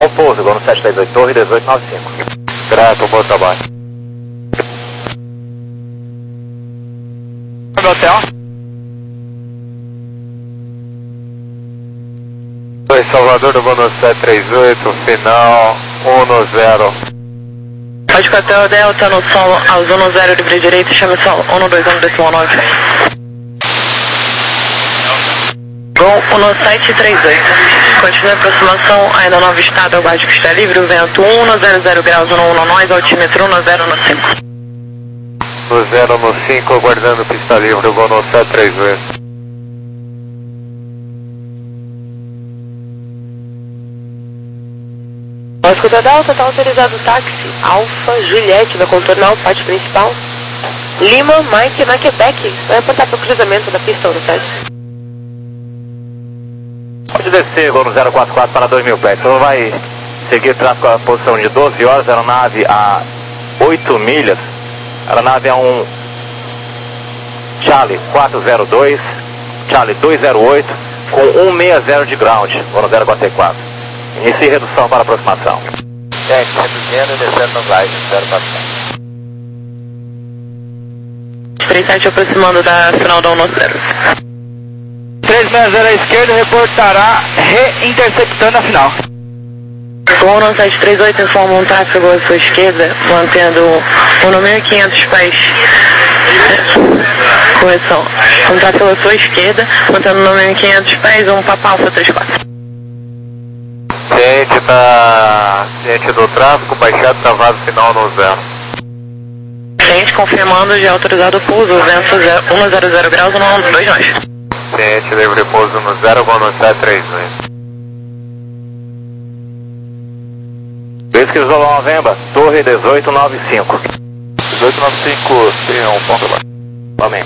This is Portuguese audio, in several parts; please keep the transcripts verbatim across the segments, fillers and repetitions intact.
Ao pouso, Gol no sete três oito, torre dezoito noventa e cinco. Grato, bom trabalho. No hotel. Oi, Salvador do Gol no sete três oito, final um no zero. Pode ir até o Delta no solo, aos um no zero, livre direito, chame solo, um no dois, um décimo nove. Gol um no sete três oito. Continue a aproximação, ainda no estado, aguarde que está livre, o vento um no zero zero graus, um no um no nós, altímetro um no zero no cinco. No zero no cinco, aguardando pista livre, Gol no sete três oito. Escuta Delta, está autorizado o táxi Alfa Juliette, vai contornar o pátio principal. Lima, Mike, na Quebec, vai apontar para o cruzamento da pista um no sete. Pode descer, Gol no zero quatro quatro para dois mil pés. Então vai seguir tráfego a posição de doze horas, aeronave a oito milhas. Aeronave a um Charlie quatro zero dois, Charlie dois zero oito, com cento e sessenta de ground, Gol no zero quatro quatro. Inicie redução para aproximação. Gente, reduzindo e descendo no glide, zero quatro quatro. três sete aproximando da final da um no zero. três seis zero à esquerda, reportará reinterceptando a final. Gol no sete três oito, informa um tráfego à sua esquerda, mantendo um no mil e quinhentos pés. Correção. Um tráfego à sua esquerda, mantendo um no mil e quinhentos pés, um Papa Alfa três quatro. Ciente da... ciente do tráfego, baixado, travado, final no zero. Ciente confirmando, já autorizado o pouso, vento um no zero zero graus, um no dois nós. Ciente, livre pouso no zero, Gol no sete três oito. Whisky Zulu November, torre dezoito noventa e cinco. dezoito noventa e cinco, tem um ponto abaixo. Amém.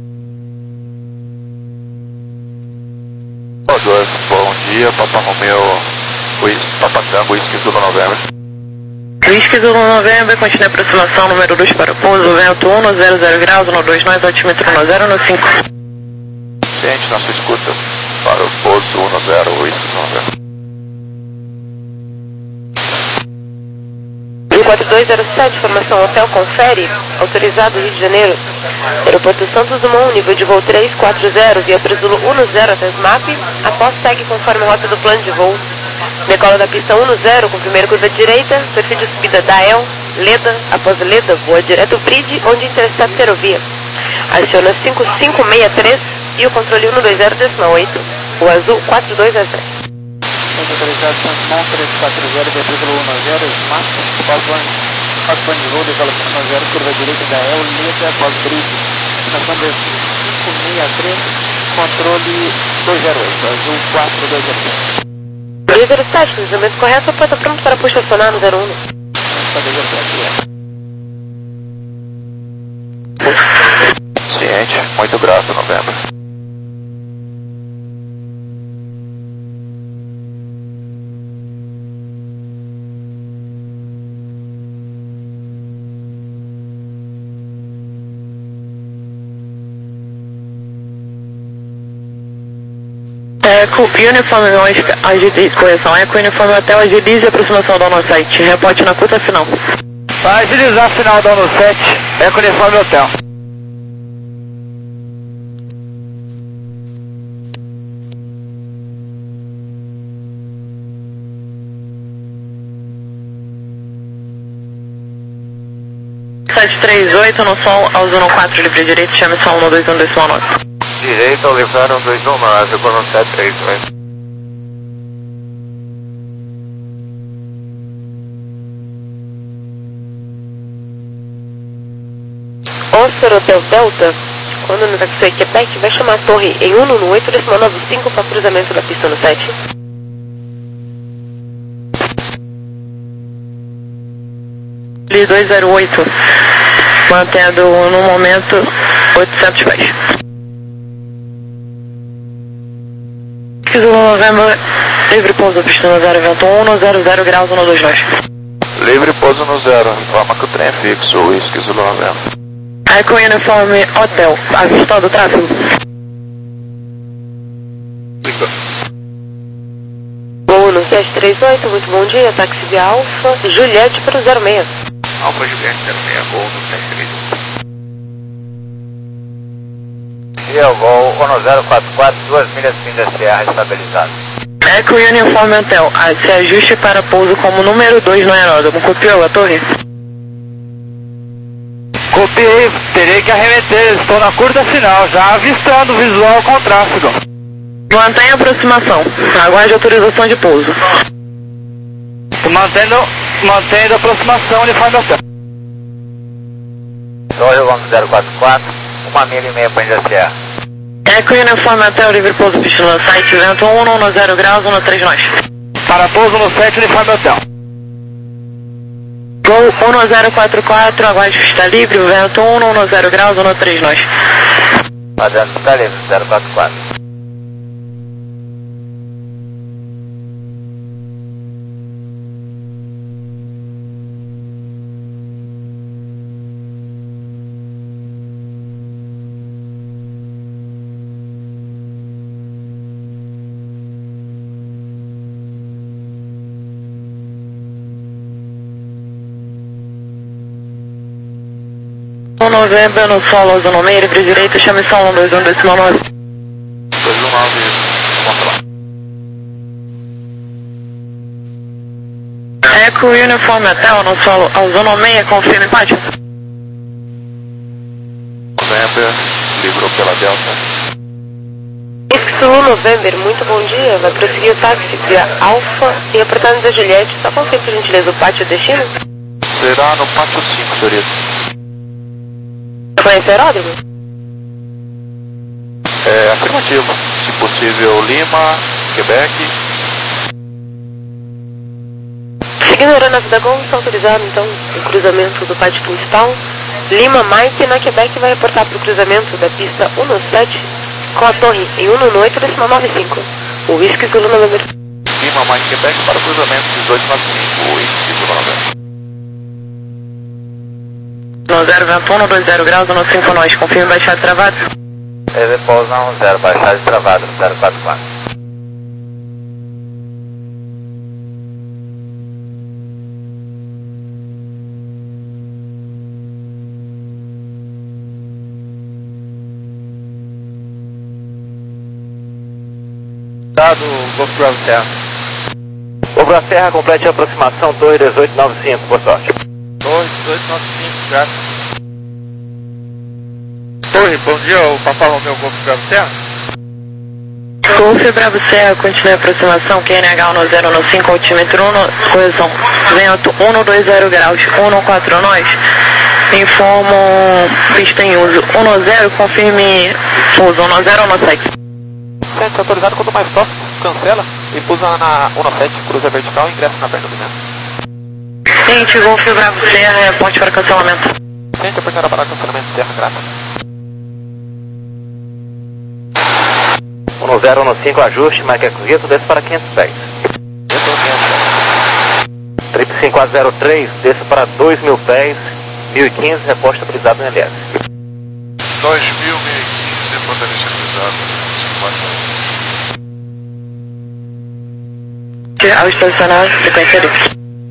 dois, bom dia, Papa Romeo, Papa Tango, Whisky Zulu November. Whisky Zulu November, continue a aproximação, número dois para o pouso, vento um no zero zero graus, um no dois nós, altímetro no zero no cinco. Ciente, nossa escuta para o pouso um no zero, Whisky Zulu November. quatro dois zero sete, formação hotel, confere, autorizado Rio de Janeiro. Aeroporto Santos Dumont, nível de voo três quatro zero, via Presulo um no zero até SMAP, após segue conforme a rota do plano de voo. Decola da pista um no zero, com primeira curva direita, perfil de subida Dael, Leda, após Leda, voa direto Bridge, onde intercepta ferrovia. Aciona cinco cinco seis três e o controle um no dois zero decimal oito, o azul quatro dois zero sete. Autorizado Santos Dumont três quatro zero, via Presulo um no zero, SMAP, após plano de voo, decola um no zero, curva direita Dael, Leda, após Bridge. Estação de cinco seis três, controle dois zero oito, azul quatro dois zero sete. dois zero sete, cruzamento correto, porta pronto para puxar estacionar no zero um. Ciente, muito grato, Novembro. Eco, uniforme Oscar, Agilize, correção, Eco, uniforme Hotel, Agilize, aproximação da nosso site, reporte na curta final. Vai agilizar a final da no sete, Eco, uniforme hotel. sete três oito no sol, aos um no quatro, livre direito, chame só um no dois um decimal nove. Direito, Oliveira um dois um nove, Gol no sete três oito. Oscar Hotel Delta, quando no taxi Quebec, vai chamar a torre em um no oito decimal nove cinco para cruzamento da pista no sete. dois zero oito, mantendo no momento oitocentos pés. Zulu November, livre pouso, pista no zero, vento um no zero zero graus, um no dois nós. Livre pouso no zero, informa que o trem é fixo, Whisky Zulu November. Eco Uniforme Hotel, avistado o tráfego. Voo no sete três oito, muito bom dia, táxi de Alfa, Juliette para o zero seis. Alfa Juliette zero seis, gol do sete três um. E o gol um zero quatro quatro, duas milhas fim da Serra estabilizado. Eco Uniforme Hotel, se ajuste para pouso como número dois no aeródromo. Copiou a torre? Copiei, terei que arremeter, estou na curta final, já avistando o visual com tráfego. Mantenha a aproximação, aguarde autorização de pouso. Mantendo, mantendo a aproximação, Uniforme Hotel. Torre um zero quatro quatro, uma milha e meia para a Serra. Eco Uniforme Hotel, livre pouso, pistolando site, vento um, um zero graus, um três nós. Para pouso no sete, Uniforme Hotel. Gol um zero quatro quatro, aguarde pista livre, vento um, um zero graus, um três nós. Padrão pista livre, zero quatro quatro. Novembro no solo, zona meia, livre direita, chame só um dois um decimal nove. dois um nove, conta lá. Eco Uniforme Hotel no solo, ao zona meia, confirme pátio. Novembro, livrou pela Delta. Sul November, muito bom dia, vai prosseguir o táxi via Alfa e apertando da Juliette, só confirme por gentileza o pátio destino? Será no pátio cinco, senhorita. Conhece o aeródromo? É afirmativo. Se possível, Lima, Quebec. Seguindo a aeronave da Gol, está autorizado então o cruzamento do pátio principal. Lima Mike na Quebec vai reportar para o cruzamento da pista um no sete com a torre em um no oito, decimal nove cinco. O Whisky Zulu November. Lima, Mike, Quebec para o cruzamento dezoito nove cinco, o Whisky Zulu November. No zero vento um, dois zero graus, no cinco nós, confirme baixado travado. Ele pousa um zero, baixado e travado, zero quatro quatro. Dado, Golf Bravo Serra. O Bravo Serra, complete a aproximação, torre dezoito nove cinco, por sorte. Torre dezoito nove cinco, graças. Torre, bom dia, o Papai Romeu Golf Bravo Serra. Golf Bravo Serra, continue a aproximação, Q N H um zero um cinco, altímetro um, correção, vento um dois zero graus, um quatro nós, informo pista em uso um zero, confirme uso um zero um sete. sete autorizado, quanto mais próximo, cancela e pousa na um sete, cruza vertical e ingressa na perna do vento. Gente, Golf Bravo Serra, ponte para cancelamento. Gente, apertada para cancelamento, Serra, graça. um zero um cinco, ajuste, Mike Equito, desce para quinhentos pés. Trip cinco A zero três, desça para dois mil pés, mil e quinze, reposto estabilizado no L S. dois mil, mil e quinze, reporta estabilizado. Ao estacionar, frequência livre.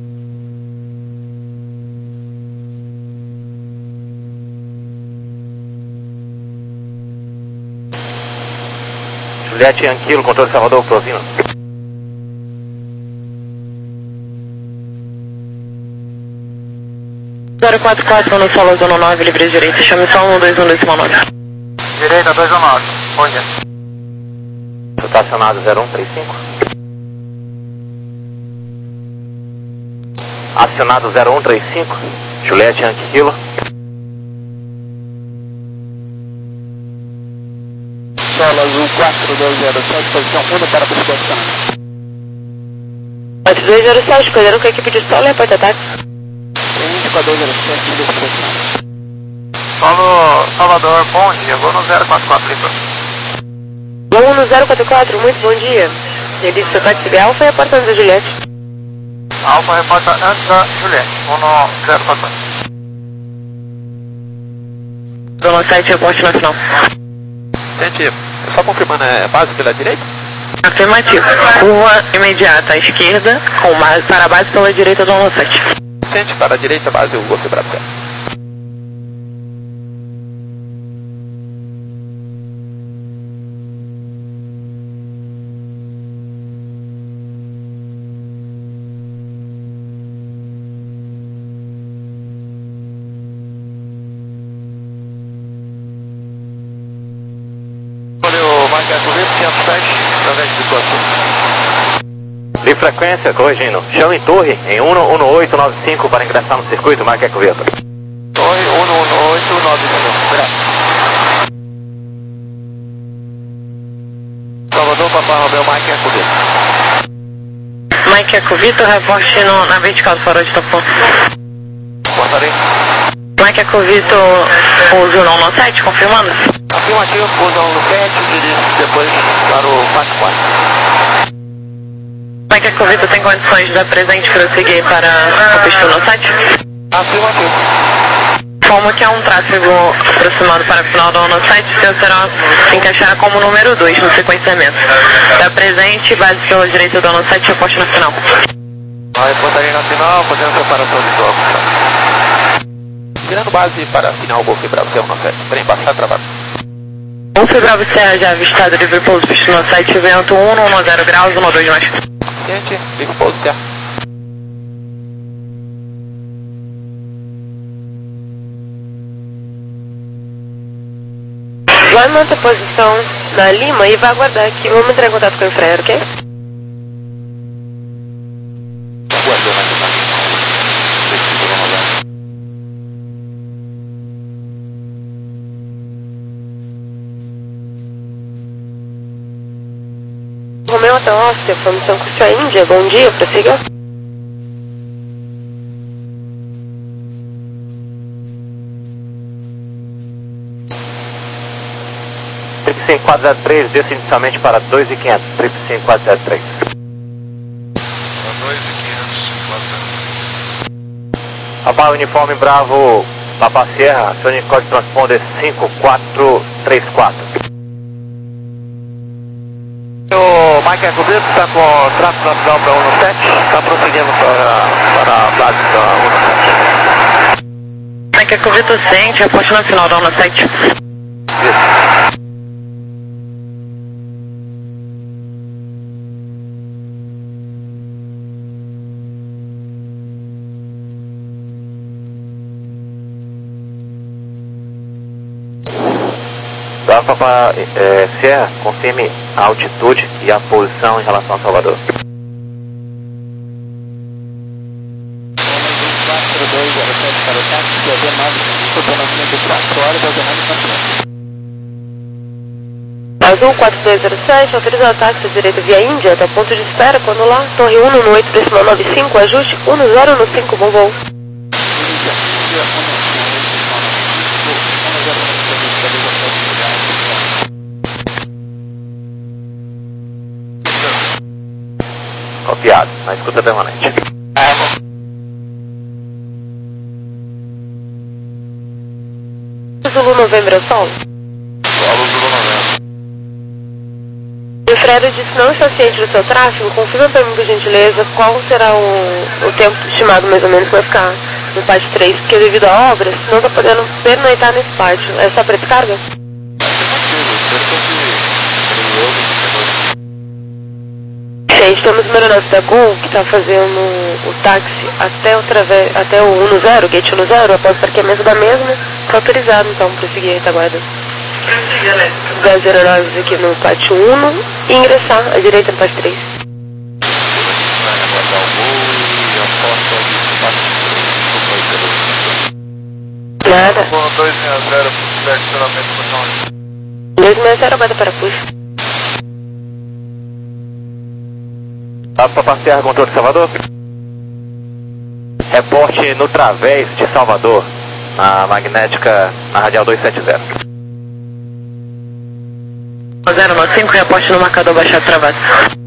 Juliette Anquilo, controle Salvador, Provino. zero quatro quatro no solo, zona nove, livre direita, chame só um dois um decimal nove. Direita dois um nove, bom dia. Estacionado zero um três cinco. Acionado zero um três cinco, Juliette Yankee Kilo. Solo Azul quatro dois zero sete, posição um para pista acionada. quatro dois zero sete, cuidado com a equipe de solo e reporta ataque. Frente quatro dois zero sete, pista acionada. Solo Salvador, bom dia, vou no zero quatro quatro, Lipa. Voo no zero quatro quatro, muito bom dia. Ele seu táxi de Alfa e reportando da Juliette. Alfa reporta antes da Juliette, vou no zero quatro quatro. Zona sete, reporte na final. Gente, só confirmando, é base pela direita? Afirmativo. Curva imediata à esquerda, com base para a base pela direita do um sete. Sente para a direita, base, o Golf Bravo Sierra. De frequência, corrigindo. Chame em torre em um um oito nove cinco para ingressar no circuito, marca Eco Vitor. Torre um um oito nove cinco, graças. Salvador, Papai Romeu, Mike Eco Vitor. Mike Eco Vitor, reporte no, na vertical do farol de Topão. Portaria. Mike Eco Vitor, uso no um sete, confirmando? Afirmativo, usa um sete, dirige depois para o quatro quatro. Mike Eco Vitor tem condições de dar presente para prosseguir para a pista no site? Afirmativo. Como que é um tráfego aproximado para o final do no site, o seu será se encaixará como número dois no sequenciamento. Dá presente, base pela direita do no site, reposte na final. A reportaria na final, fazendo separação de blocos. Virando base para a final, Golf Bravo Sierra no sete. Trem passar, travado. Golf Bravo Sierra já avistado, livre pouso, pista no site, vento um um zero graus, um dois mais. Gente, livre pouso, certo. Vai manter posição na Lima e vai aguardar aqui. Vamos entrar em contato com o Infraero, ok? Aguardou na Lima. Romeu até Oscar, formação Cursa Índia, bom dia, prossiga. triplo cinco quatro zero três, desce inicialmente para dois mil e quinhentos, triplo cinco quatro zero três. dois mil e quinhentos, quatro zero. Abaixa uniforme Bravo, Papa Sierra, acione código transponder cinco quatro três quatro. O Mike Eco Vitor está com o tráfego na final para um um sete, está prosseguindo para, para a base da um um sete. Mike Eco Vitor sente, reposte na final do um sete. Isso. Bravo Papa é, Sierra, confirme a altitude e a posição em relação a Salvador. quatro dois zero sete para o táxi, Q V nove, funcionamento quatro horas, ordenado e Azul quatro dois zero sete, autoriza o ataque à direita via Índia, até ponto de espera, quando lá, torre um um oito, decimal nove cinco, ajuste um zero um cinco, bom voo. Copiado, na escuta permanente. Zulu Novembro é Sol. Solo Zulu novembro. O Freire disse não está ciente do seu tráfego, confirma para mim, por gentileza, qual será o, o tempo estimado mais ou menos para ficar no pátio três, porque devido à obra, não está podendo pernoitar nesse pátio. É só para descarga? Gente, temos o aeronave da Gol que está fazendo o táxi até o, trave... até o um zero, gate um zero, após o parqueamento da mesma, está autorizado então para seguir a retaguarda. Das aeronaves aqui no pátio um e ingressar à direita no pátio três. Nada. dois seis zero, direcionamento para onde? dois seis zero, aguarda para push. Bravo Papa Sierra, controle de Salvador. Reporte no través de Salvador, na magnética, na radial dois sete zero. zero nove cinco, reposte no marcador baixado travado.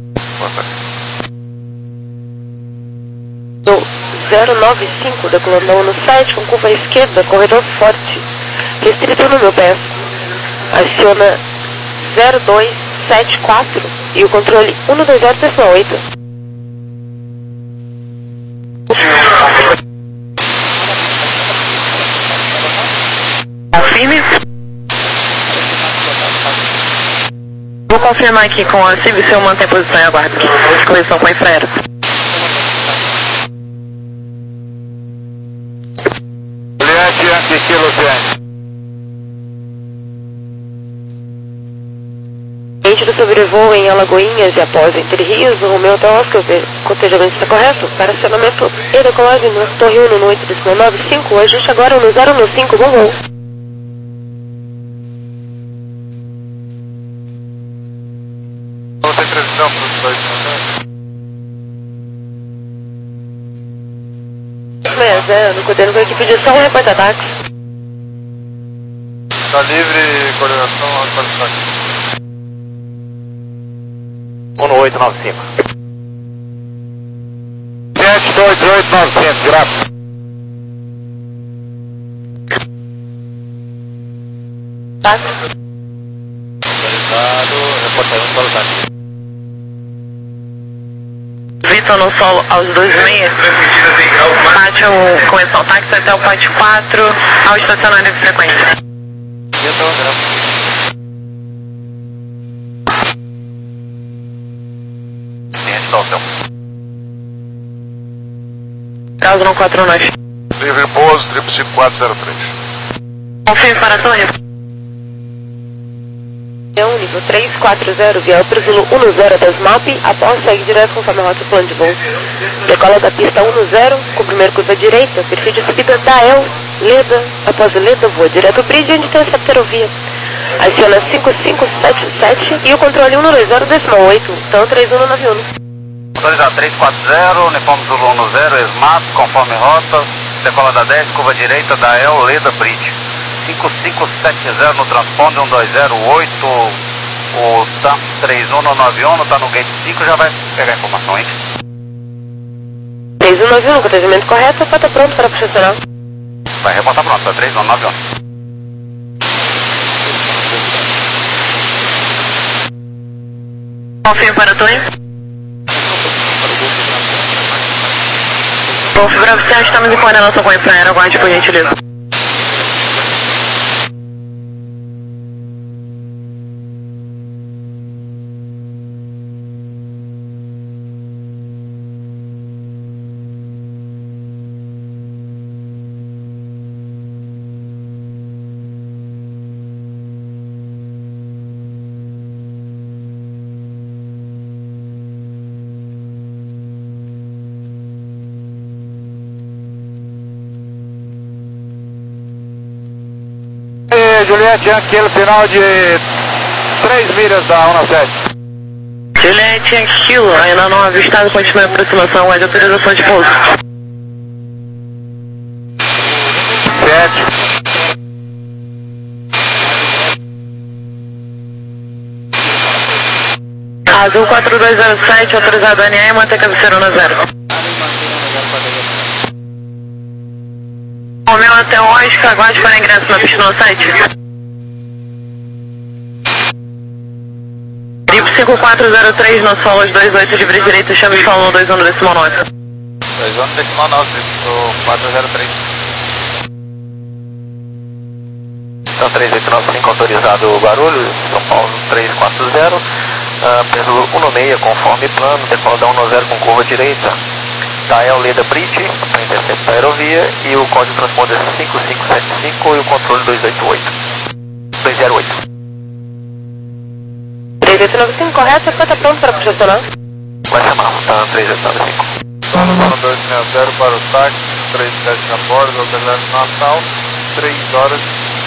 Do zero nove cinco, decolando no site, com curva à esquerda, corredor forte. Restrito no meu peço. Aciona zero dois sete quatro e o controle um dois zero oito. Confirme. Vou confirmar aqui com a C I B se eu manter posição e aguardo. Correção com a infraero. Juliette, Yankee Kilo T. Cliente do sobrevoo em Alagoinhas e após Entre Rios, o Romeu até Oscar, o cotejamento está correto. Para acionamento e decolagem na Torre um no oito decimal nove cinco, ajuste agora no zero um cinco, bom voo. Não tem previsão para os dois, seis zero, coordenando com a equipe de som, reporta ataques. Está livre, coordenação, atualização. um oito nove cinco. sete dois oito nove cinco, graças. Táxi. Atualizado, reportagem para o táxi. Vitor no solo aos dois meia. Pátio começou o táxi até o pátio quatro, ao estacionário de frequência. Então, graças. Caso não quatro nós. Livre pouso, triplo cinco quatro zero três. Confirme para a torre. É um nível três quatro zero, via Presulo um zero até S M A P, após segue direto conforme a rota do plano de voo. Decola da pista um zero, com primeira curva direita, perfil de subida da E L, Leda, após Leda voa direto bridge, onde tem a septerovia. Aciona cinco cinco sete sete e o controle um dois zero decimal oito, então três um nove um. Autorizado três quatro zero, uniforme Zulu um zero, S M A P, conforme rota, decola da dez, curva direita da E L, Leda bridge. cinco cinco sete zero no transponder, um dois zero oito, o T A M três um nove um, está no gate cinco, já vai pegar a informação, hein? três um nove um, cotejamento correto, está pronto para posicionar. Vai reportar pronto, tá três um nove um. Confirme para a torre. Golf Bravo sete, estamos em coordenação com a infraero, aguarde por gentileza. Juliette, aquele final de três milhas da um sete. Juliette, aquilo, ainda não avistado, continua a aproximação, é de autorização de pouso. sete. Azul quatro dois zero sete, autorizado N A e manter cabeceira no zero. Romeu até Oscar, aguarde para ingresso na pista no site. Trip cinco quatro zero três no solo dois oito de brilho direito, chame de solo dois um decimal nove. dois um decimal nove, Trip quatro zero três. Então três oito nove cinco autorizado Guarulhos, São Paulo três quatro zero, uh, peso um seis conforme plano, decola da um zero com curva direita. Da E L Leda Bridge, para interceptar a aerovia, e o código transponder cinco cinco sete cinco e o controle dois oito oito. dois zero oito. três oito nove cinco, correto, está pronto para posicionar. Vai chamar, tá três oito nove cinco. Zona dois seis zero para o táxi, três sete na borda, hotel Natal, três horas.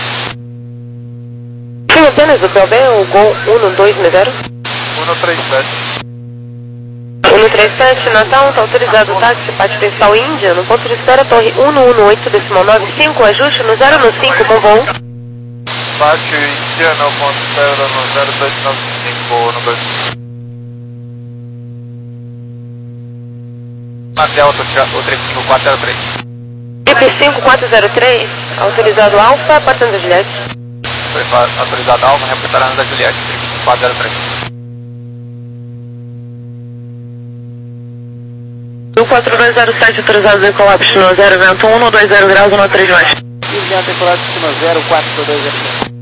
Sim, apenas o P O B, o Gol um dois zero. um três sete. um três sete, Natal, está autorizado o táxi, parte principal Índia, no ponto de espera, torre um um oito decimal nove cinco, ajuste no zero um cinco, bom voo. Pátio Indiana, o ponto de espera no zero dois nove cinco, no dois. Até o Trip cinco quatro zero três. Trip cinco quatro zero três, autorizado Alfa, partindo da Juliette. Autorizado Alfa, reportando da Juliette, Trip cinco quatro zero três. Do quatro dois zero sete autorizado decolar destino zero, vento um, dois zero graus, um três mais. India decolar destino zero, quatro dois zero sete.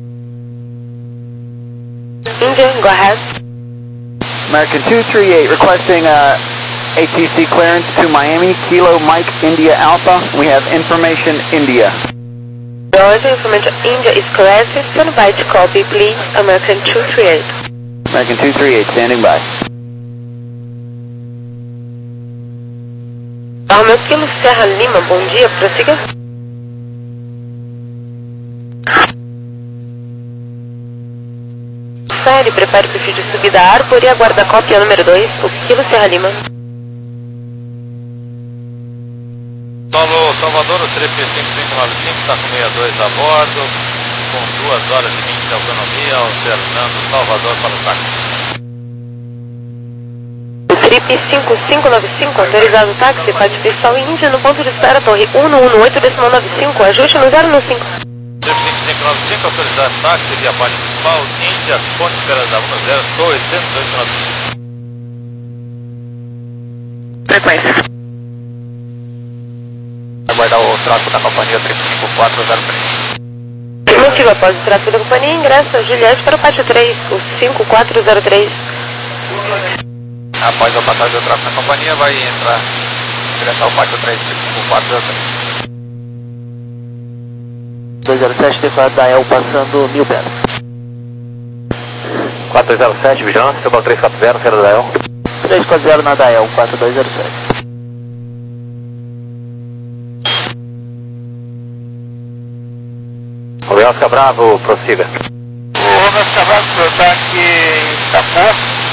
India, go ahead. American two three eight requesting uh, A T C clearance to Miami, Kilo Mike India Alpha. We have information India. Roger, information India is correct. Stand by to copy, please. American two three eight. American two three eight, standing by. Romeo Kilo Serra Lima, bom dia, prossiga. Fere, prepare o perfil de subida Arbor e aguarda a cópia número dois, o Kilo Serra Lima. Solo Salvador, o trip cinco cinco nove cinco está com sessenta e dois a bordo, com duas horas e vinte de autonomia, alternando Salvador para o táxi. O trip cinco cinco nove cinco, autorizado táxi, parte pessoal Índia no ponto de espera, torre um um oito decimal nove cinco, ajuste no zero um cinco. Trip cinco cinco nove cinco, autorizado táxi, via parte principal, Índia, ponto de espera da um zero, torre cento e dois nove cinco. Frequência. Aguardar o tráfego da companhia trip cinco quatro zero três. Motivo após o tráfego da companhia, ingressa Juliette para o pátio três, o cinco quatro zero três. Após a passagem do tráfego da companhia, vai entrar, ingressar o pátio três, trip cinco quatro zero três. dois zero sete, declarado da E L passando mil pés. quatro zero sete, vigilância, Cobal três quatro zero, saída da E L. três quatro zero na da E L, quatro dois zero sete. Romeo Oscar Bravo, prossiga. O Romeo Oscar Bravo está aqui em Itapô.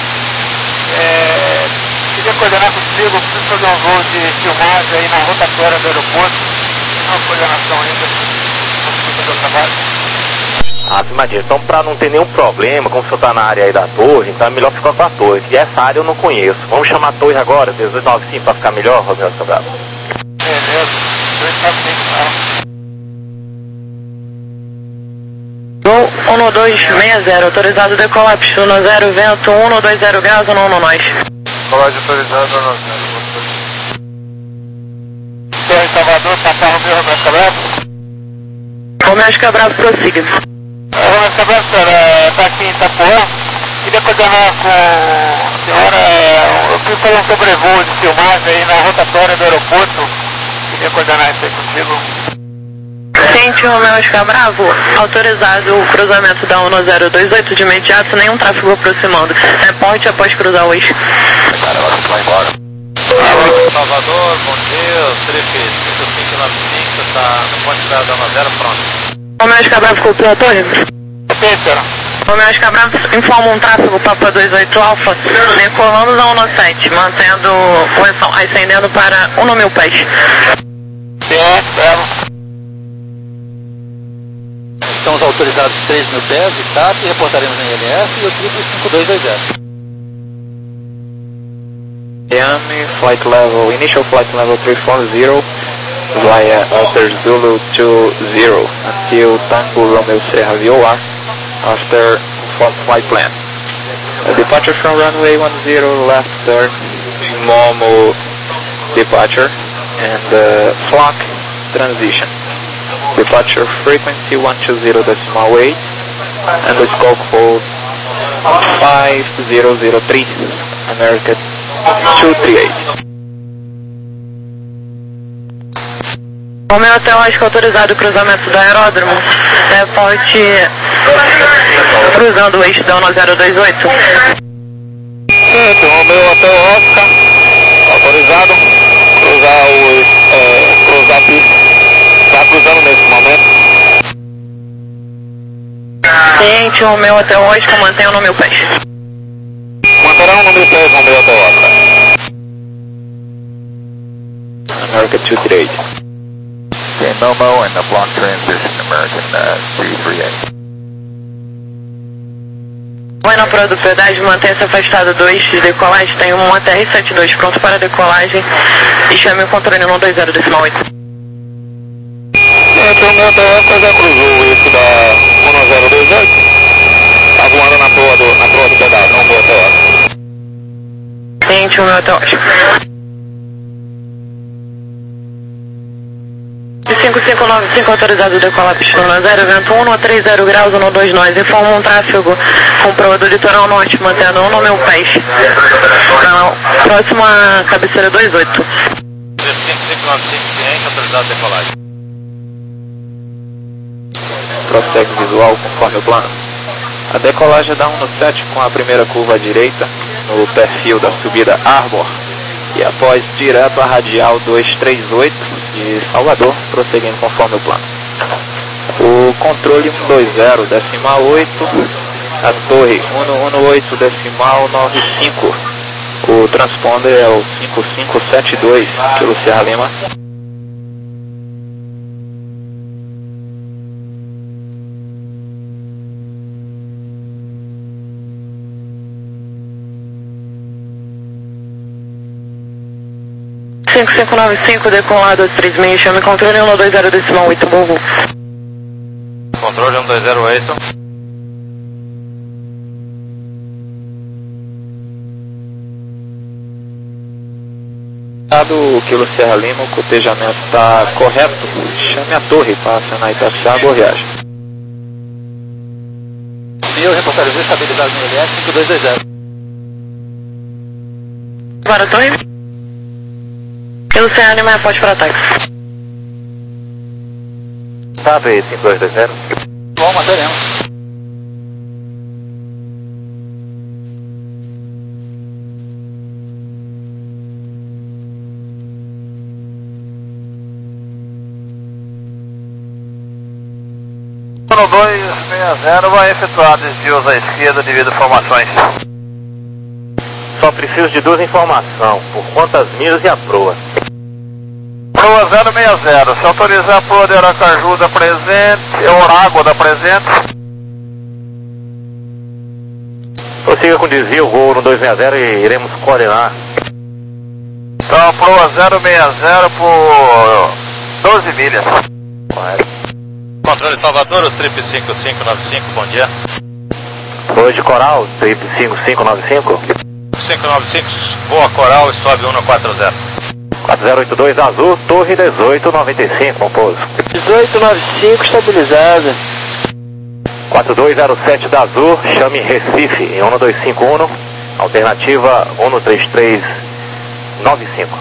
É, queria coordenar contigo, preciso fazer um voo de filmagem aí na rotatória do aeroporto. Não coordenação ainda, consigo fazer o trabalho. Ah, imagina, então pra não ter nenhum problema, como o senhor tá na área aí da torre, então é melhor ficar com a torre, que essa área eu não conheço. Vamos chamar a torre agora, dezoito nove cinco, pra ficar melhor, Romeo Oscar Bravo? Beleza, dois nove cinco não. Gol um dois seis zero, autorizado decolar destino zero, vento um dois zero graus, um um nós. Colégio autorizado, não, não. Torre Salvador, Santa Romeo, Romeo Oscar Bravo. Romeo Oscar Bravo, prossiga. Romeo Oscar Bravo, senhora, está aqui em Itapuã. Queria coordenar com a senhora, eu queria fazer um sobrevoo de filmagem aí na rotatória do aeroporto. Queria coordenar isso aí contigo. Ciente Romeo Oscar Bravo, autorizado o cruzamento da um zero dois oito de imediato, nenhum tráfego aproximando. Reporte após cruzar o eixo. Cara, agora você vai embora. Salvador, bom dia, o trip cinco cinco nove cinco está no ponto de espera da um zero, pronto. Romeo Oscar Bravo, copiou a torre? Ok, senhora. Romeo Oscar Bravo informa um tráfego Papa dois oito Alfa, decolando da um sete, mantendo correção, ascendendo para um mil pés. Certo, Bravo. Estamos autorizados três mil pés de C A P, reportaremos em L S e o trip cinco dois dois zero. Miami, flight level, initial flight level three four zero, via Alter Zulu two zero, until Tango Romeo Serra V O R, after flight plan. A departure from runway one zero, left turn, Momo departure, and uh, flock transition. Departure frequency one two zero decimal eight, and the scope code five zero zero three, America two three eight. Romeo Hotel Oscar, autorizado o cruzamento do aeródromo, reporte cruzando o eixo da um zero dois oito. Certo, Romeo Hotel Oscar, autorizado, cruzar o, é, cruzar a pista. Está cruzando nesse momento. Ciente Romeo Hotel Oscar, mantenha no meu pés. Manterá o número três, Romeo Hotel Oscar. America two three eight. Okay, Momo and the block transition, American uh, two three eight. Vai na prova do pedágio, mantenha-se afastado do eixo de decolagem, tem um T R setenta e dois pronto para decolagem e chame o controle no dois zero decimal oito. Então o meu Hotel Oscar já cruzou o eixo da um zero dois oito. Está voando na proa do, na proa do pedágio, não o meu Hotel Oscar. Ciente Romeo Hotel Oscar. cinco cinco nove cinco autorizado decolar pista um zero, vento um a trinta graus, um dois nós. Informa um tráfego com proa do litoral norte, mantendo um no meu pés. Próximo à cabeceira dois oito. cinco cinco nove cinco, ciente, autorizado decolagem. Prossegue visual conforme o plano. A decolagem dá um no sete com a primeira curva à direita, no perfil da subida Arbor. E após direto a radial duzentos e trinta e oito de Salvador, prosseguindo conforme o plano. O controle cento e vinte, decimal oito, a torre cento e dezoito, decimal noventa e cinco. O transponder é o cinco cinco sete dois, pelo Sierra Lima. cinco cinco nove cinco, decolado três meia, chame controle cento e vinte, decimal oito, bom voo. Controle cento e vinte, oito. O quilo Sierra Lima, o cotejamento está correto. Chame a torre para acionar Itaçá, boa viagem. Meu reportagem estabilizado no L S cinco dois dois zero. Para a torre. Quilo Sierra Lima, reporte para ataque. Sabe, cinco dois dois zero. Bom, manteremos. dois seis zero vai efetuar desvios à esquerda devido a informações. Só preciso de duas informações, por quantas milhas e a proa. Proa zero seis zero, se autorizar a proa de Aracaju da presente, Orágua da presente. Prossiga com desvio, voo no dois seis zero e iremos coordenar. Então, proa zero seis zero por doze milhas. Correto. Controle Salvador, o trip cinco cinco nove cinco, bom dia. Proa de Coral, trip cinco cinco nove cinco. cinco nove cinco, voa Coral e sobe um no quatro zero. quatro zero oito dois Azul, torre dezoito noventa e cinco, compouso. dezoito noventa e cinco, estabilizada. quatro dois zero sete da Azul, chame Recife em um dois cinco um, alternativa um três três nove cinco.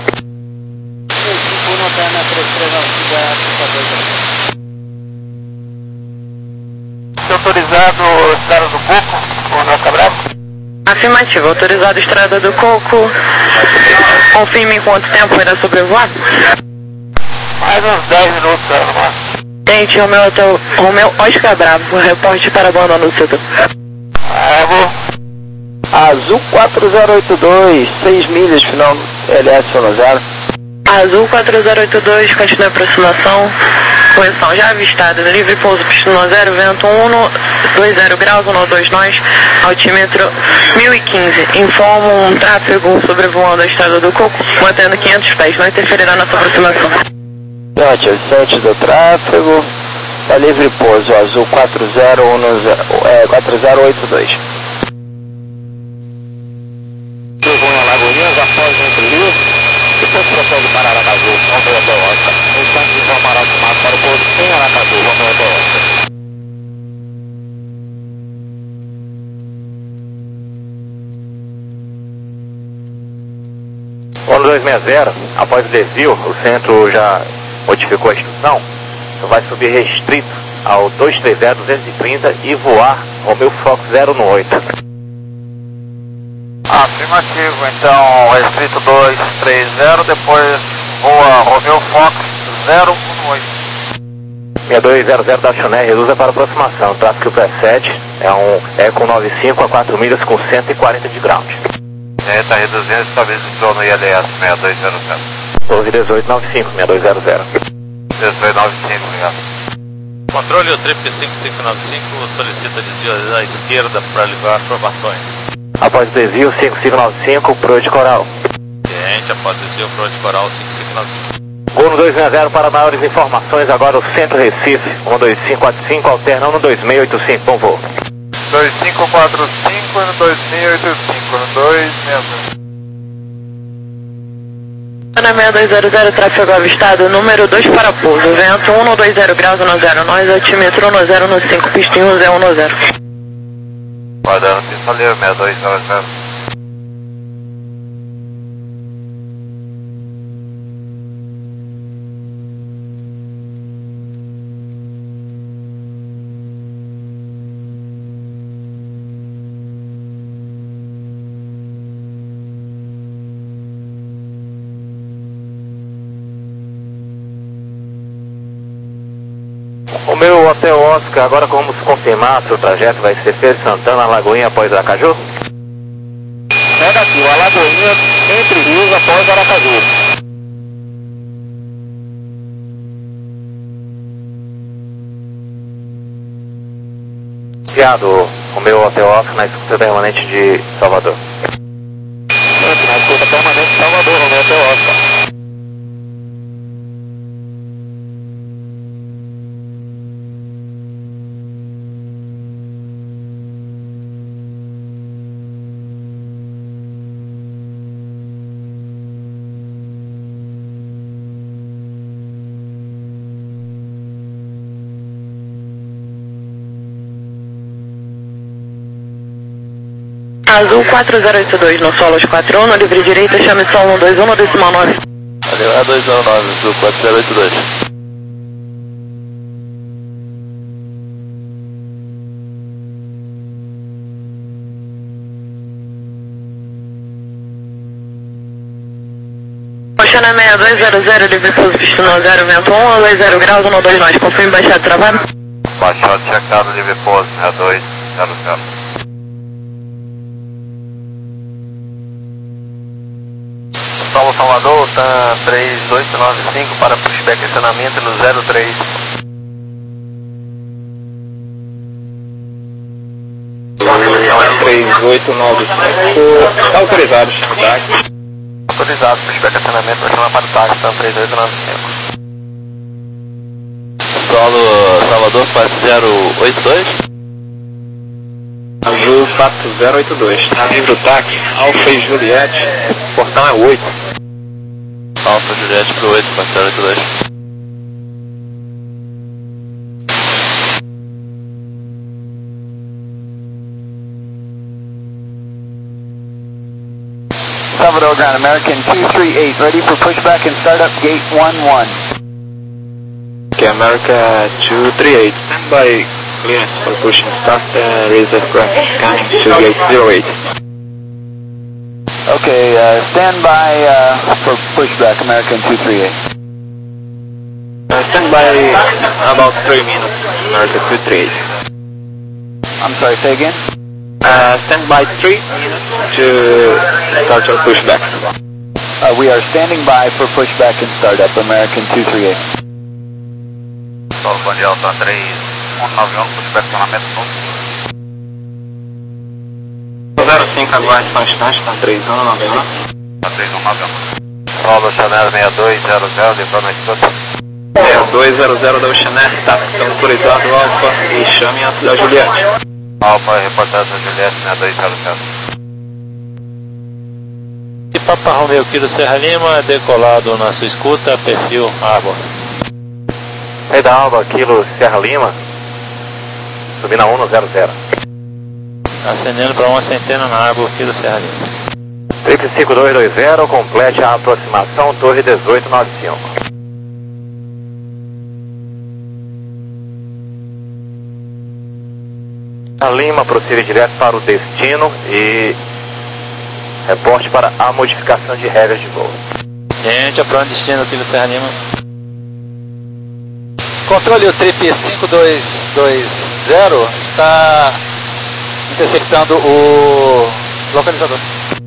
Autorizado Estrada do Coco, Coronel Cabral? Afirmativo, autorizado Estrada do Coco. Confirme em quanto tempo irá sobrevoar? Mais uns dez minutos, no máximo. Gente, Romeu, Hotel, Romeu Oscar Bravo, reporte para abandono do setor. Bravo. Azul quatro zero oito dois, seis milhas, final L S zero. Azul quatro zero oito dois, continua a aproximação. Correção já avistada, livre pouso pista um zero, vento um dois zero graus, um dois nós, altímetro mil e quinze. Informo um tráfego sobrevoando a estrada do Coco, mantendo quinhentos pés, não interferirá nessa aproximação. Norte, ciente do tráfego, é livre pouso, azul quatro zero oito dois. Eu vou na Lagoinhas, após o entrevista. Depois prossegue para Aracaju, Romeu Hotel Oscar. No instante de informar automático para o posto em Aracaju, Romeu Hotel Oscar. O dois seis zero, após o desvio, o centro já modificou a instrução, vai subir restrito ao dois três zero duzentos e trinta e voar Romeu Fox zero um oito. Afirmativo, então restrito dois três zero, depois voa Romeu Fox zero um oito. seis dois zero zero da Chuné, reduza para aproximação, tráfego pré-sete, é um Eco noventa e cinco a quatro milhas com cento e quarenta de ground. É, está reduzindo, talvez entrou no I L S seis dois zero zero. doze dezoito noventa e cinco, seis dois zero zero. dezoito noventa e cinco, obrigado. Controle, o trip cinco cinco nove cinco solicita desvio à esquerda para livrar informações. Após o desvio, cinco cinco nove cinco, proa de Coral. Ciente, após desvio, proa de Coral, cinco cinco nove cinco. Gol no dois seis zero para maiores informações, agora o Centro Recife, um dois cinco quatro cinco, alterna um dois seis oito cinco, bom voo. dois cinco quatro cinco, um dois seis oito cinco, um dois seis zero. Na seis dois zero zero, tráfego avistado, número dois para pouso, vento um dois zero graus no zero, nós, altímetro um zero no cinco, pistinho um zero um zero. Guardando pista livre, seis dois zero zero. O meu Hotel Oscar, agora vamos confirmar se o trajeto vai ser Feira de Santana, Lagoinha após Aracaju? Negativo, a Lagoinha entre rios após Aracaju. Enviado, o meu Hotel Oscar na escuta permanente de Salvador. Na escuta permanente de Salvador, o meu Hotel Oscar. Azul quatro zero oito dois, no Solos quatro um, no livre direita, chame só um dois um no decimal nove. A dois zero nove, Azul quatro zero oito dois. Oceana seis dois zero zero, livre pouso, pistão zero, vento um dois zero graus, um dois nós, confirme baixado travado. Baixado checado, livre pouso, seis dois zero zero. Paulo Salvador, TAM três oito nove cinco para pushback estacionamento no zero três. três oito nove cinco, está autorizado, tá? Autorizado, pushback estacionamento, vai chamar para o táxi, TAM três oito nove cinco. Solo Salvador, faz zero oito dois. Azul quatro zero oito dois, tá vindo o táxi, Alfa e Juliette, portão é oito. Alfa Juliette pro oito, quatro zero oito dois. Salvador Ground American two three eight, ready for pushback and startup gate one one. Okay, America two three eight, stand by clearance for pushing start, uh, reserve craft coming to gate zero eight. Okay, uh, stand by uh, for pushback American two three eight. Uh, stand by about three minutes, America two three eight. I'm sorry, say again? Uh, stand by three minutes to start your pushback. Uh, we are standing by for pushback and startup American two three eight. Solo Band Alta três um nove um, pushback estacionamento no zero cinco, aguarde só um instante, tá três um nove um. Tá três um nove um. Solo Chanel seis dois zero zero, livrou na escuta. seis dois zero zero da Oceaner, tá, estão autorizado Alfa e chame a da Juliette. Alfa, reportado da Juliette, seis dois zero zero. E Papa Romeo Kilo Serra Lima, decolado na sua escuta, perfil Arbor. Rei da Alba, Kilo Serra Lima, subindo a um no zero zero. Ascendendo para uma centena na Arbor, Kilo Serra Lima. Triple cinco dois dois zero, complete a aproximação, torre dezoito nove cinco. A Lima prossiga direto para o destino e reporte para a modificação de regras de voo. Gente, a pronto destino, Kilo Serra Lima. Controle, o trip cinco dois dois zero está intersectando o localizador.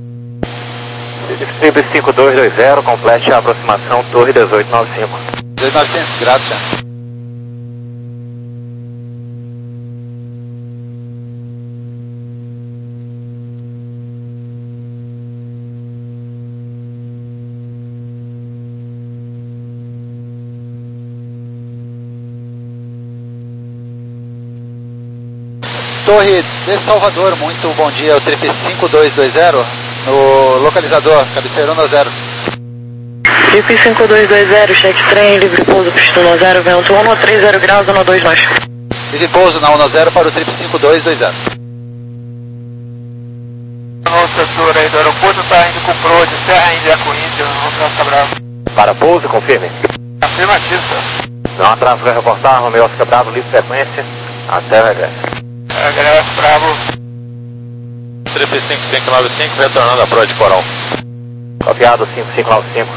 Triple cinco dois dois zero, complete a aproximação, torre dezoito nove cinco. dois mil e novecentos, graças. Torre de Salvador, muito bom dia, o trip cinco dois dois zero, no localizador, cabeceira um zero. Trip cinco dois dois zero, cheque trem, livre pouso, pista um zero, vento um três zero graus, um dois nós. Livre pouso na um zero para o Trip cinco dois dois zero. No setor aí do aeroporto, tá indo com o Pro de Serra Índia com Índia, no Oscar Bravo. Para pouso, confirme. Afirmativo, senhor. Não atraso, vai reportar, Romeu Oscar Bravo, livre frequência, até o regresso. Regresso, Bravo. Trip cinco cinco nove cinco, retornando a proa de Coral. Copiado, cinco cinco nove cinco.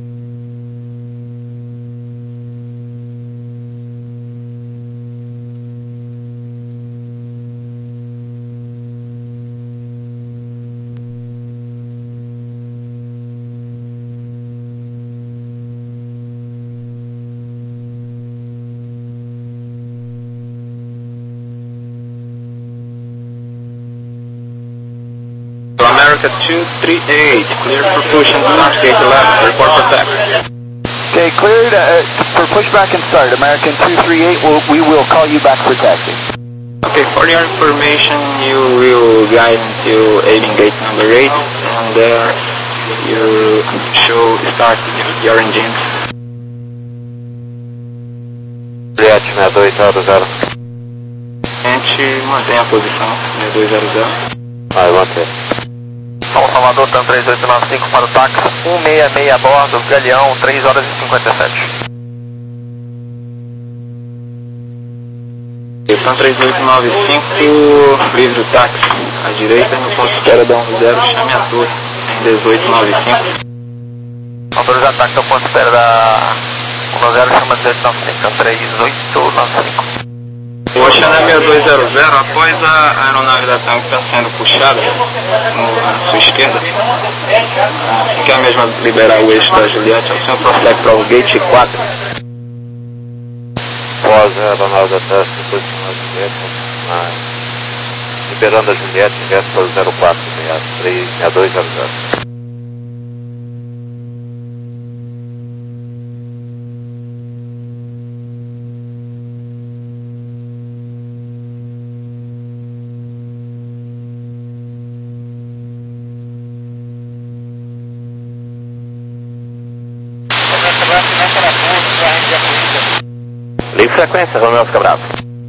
America two three eight, clear for push and start gate eleven, report for taxi. Okay, cleared uh, for pushback and start. American two three eight, we'll, we will call you back for taxi. Okay, for your information, you will guide to aiming gate number eight, and there you show start your engines. Juliette seis dois zero zero. A gente mantém a posição, seis dois zero zero. Vai, manter. São Salvador, TAM três oito nove cinco para o táxi, um seis seis a bordo, Galeão, três horas e cinquenta e sete. TAM três oito nove cinco, livre o táxi, à direita, no ponto de espera da um zero, chame a torre, em dezoito nove cinco. Autorizado táxi ao ponto de espera da um zero, chama dezoito nove cinco, TAM três oito nove cinco. Ocean seis dois zero zero, após a aeronave da TAM que está sendo puxada no, na sua esquerda, assim que a mesma liberar o eixo da Juliette, o senhor prossegue para o gate quatro. Pós a aeronave da TAM, posição da Juliette, mas liberando a Juliette, ingresso para o zero quatro seis dois zero zero. Livre frequência, Romeu Oscar Bravo.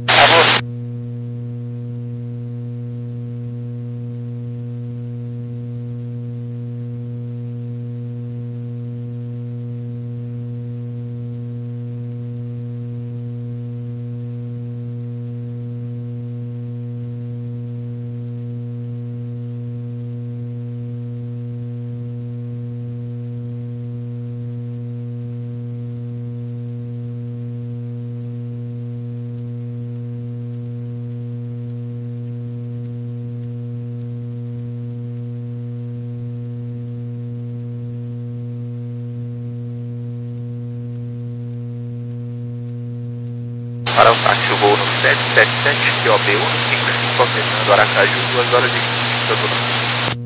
Para o táxi, o voo no sete sete sete, P O B um cinco cinco, acessando Aracaju, duas horas e vinte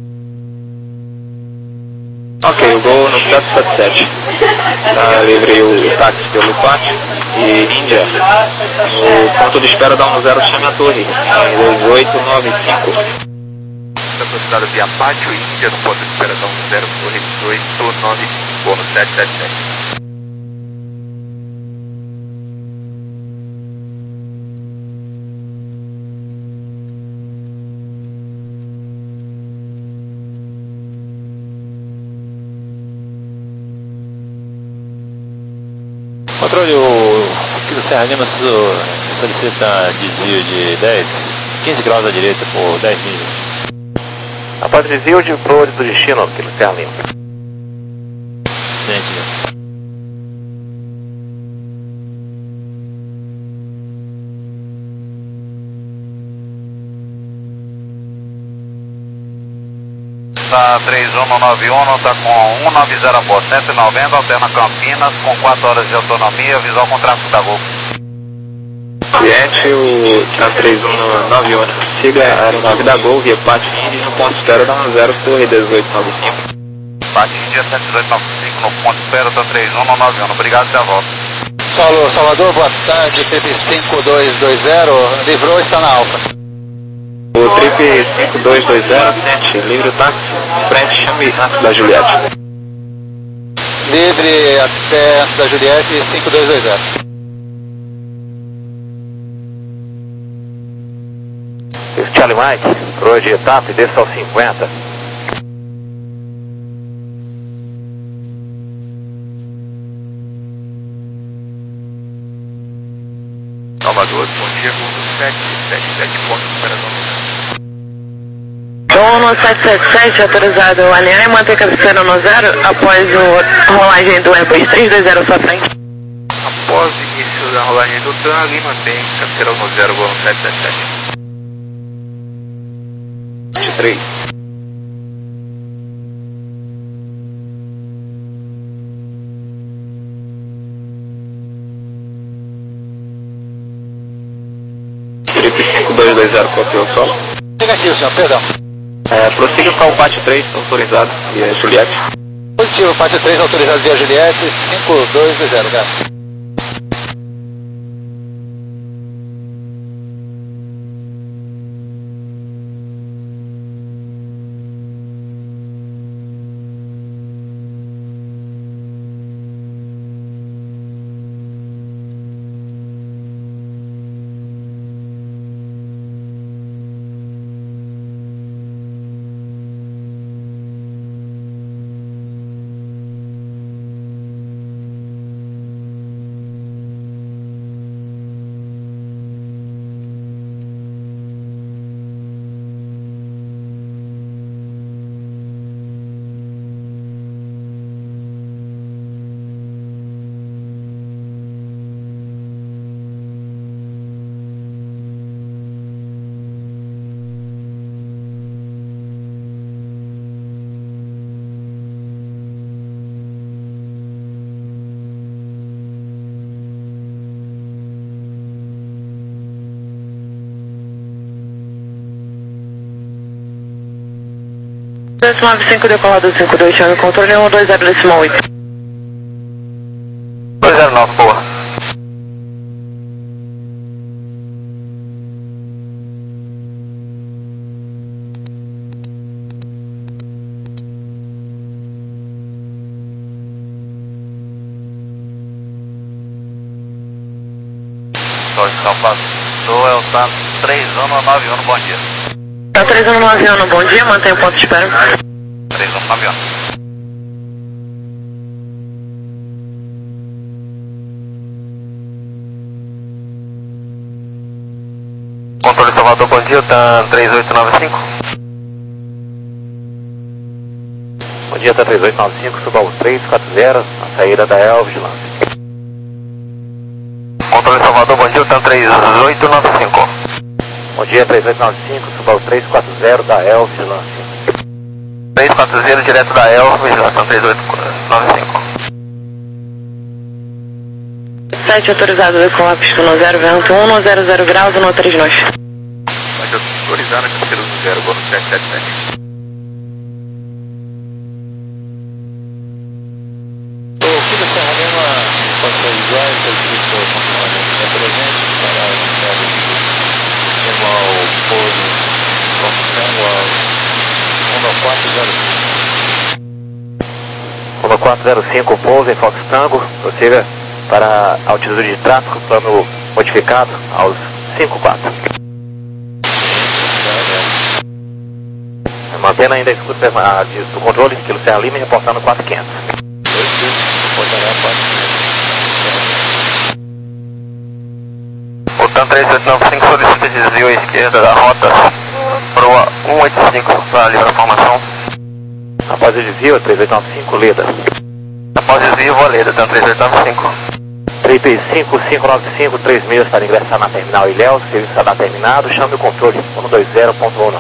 minutos. Ok, o voo no sete sete sete. Tá livre o táxi pelo pátio e Índia. O ponto de espera da um zero, chame a torre, em dezoito nove cinco. Aproximado via pátio e Índia no ponto de espera da um zero, torre dezoito nove cinco, voo no sete sete sete. Controle, o Kilo Serra Lima solicita desvio de dez, quinze graus à direita por dez milhas. Após desvio de proa do destino, Kilo Serra Lima. Gente, Tá três um nove um, tá com um nove zero a bordo, cento e noventa, alterna Campinas, com quatro horas de autonomia, visual com tráfego da Gol. Cliente, o TAM três um nove um, siga a aeronave da Gol via Pátio Índia no ponto de espera da um zero, torre dezoito nove cinco. Pátio Índia sete oito nove cinco, no ponto de espera, tá três um nove um, obrigado pela volta. Saulo, Salvador, boa tarde, Trip cinco dois dois zero, livrou, está na Alfa. O Trip cinco dois dois zero, sete, livre o táxi, frente, chame antes da Juliette. livre até antes da Juliette, cinco dois dois zero. Charlie Mike, proa de etapa e desça aos cinquenta. Salvador, bom dia, voo sete sete sete, ponto de operação. Voo no sete sete sete, autorizado a alinhar e manter cabeceira no zero após o rolagem do Airbus três dois zero sua frente. Após o início da rolagem do T A N, mantém cabeceira no zero, voo no sete sete sete. vinte e três. cinco dois dois zero, copiou solo. Negativo, senhor, perdão. É, prossiga com o Pátio três, autorizado, via Juliette. Positivo, Pátio três, autorizado via Juliette, cinco dois dois zero, gato. dois nove cinco decolado cinco dois, chame controle um dois zero decimal oito. dois zero nove, boa. Só Salvador, é o T A N três um nove um, bom dia. Tá três um nove um, bom dia, mantenha o ponto de espera. três um nove um. Controle Salvador, bom dia, T A N três oito nove cinco. Bom dia, T A N três oito nove cinco, suba ao três quatro zero, na saída da El Vigilância. Controle Salvador, bom dia, T A N três oito nove cinco. Bom dia, três oito nove cinco, suba ao três quatro zero da El Vigilância. três quatro zero, direto da El Vigilância, três oito nove cinco. sete autorizado com a pista no zero, vento um no zero zero graus no três nós. Pode autorizar na cabeceira do zero, voo no sete sete sete. O que da Serra Lima passou iguais ao que foi continuado é presente para a entrada de normal pouso Foxtango a um quatro zero cinco. um quatro zero cinco, pouso em Fox Tango, prossiga para a altitude de tráfego, plano modificado aos cinco quatro. Mantendo ainda a escuta do controle, que o Serra Lima reportando quatro quinhentos. dois mil, reportará quatro quinhentos. O T A N três oito nove cinco solicita desvio à esquerda da rota proa cento e oitenta e cinco para livrar a formação. Após o desvio, três oito nove cinco, Leda. Após o desvio, vou Leda, T A N três oito nove cinco. três três cinco cinco nove cinco, três milhas para ingressar na terminal Ilhéus, serviço está terminado, chame o controle um dois zero ponto um.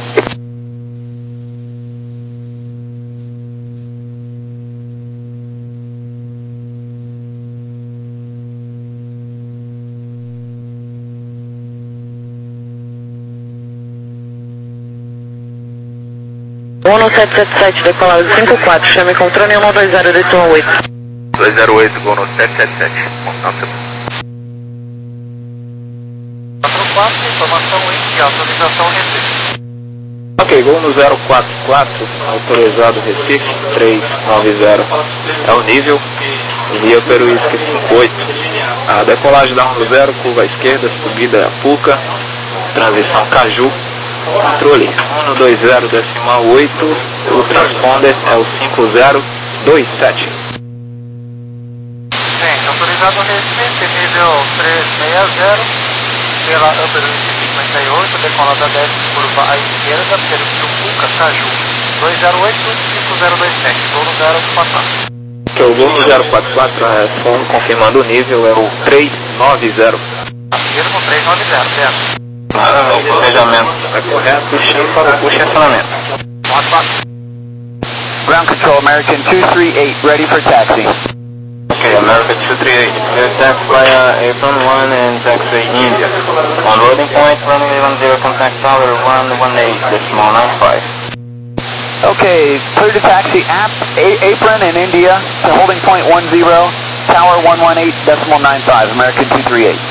um no sete sete sete, decolado cinco quatro, chame controle um dois zero decimal oito. dois zero oito, voo no sete sete sete. quatro quatro, informação em que autorização recebida. Ok, gol no zero quatro quatro, autorizado Recife, três nove zero é o nível, via Peruísque cinco oito, a decolagem da um zero, curva à esquerda, subida é Apuca, transição Caju, controle um dois zero decimal oito, o transponder é o cinco zero dois sete. Gente, autorizado Recife, nível trezentos e sessenta, pela Upper cinquenta e oito, decolada dez, curva à esquerda, perímetro Puca, Caju, dois zero oito cinco zero dois sete, voo no zero quatro quatro. Que o voo no zero quatro quatro, é, só confirmando o nível, é o três nove zero. Afirmo três nove zero, certo? Ah, o planejamento é correto, chame para o push e acionamento. quatro quatro. Ground Control American two three eight, ready for taxi. Okay, American two three eight, clear taxi via Apron one and taxi India. On loading point, running one zero, contact tower one one eight, decimal nine five. Okay, clear to taxi app, A- apron in India to holding point one zero, tower one one eight, decimal nine five, American two three eight.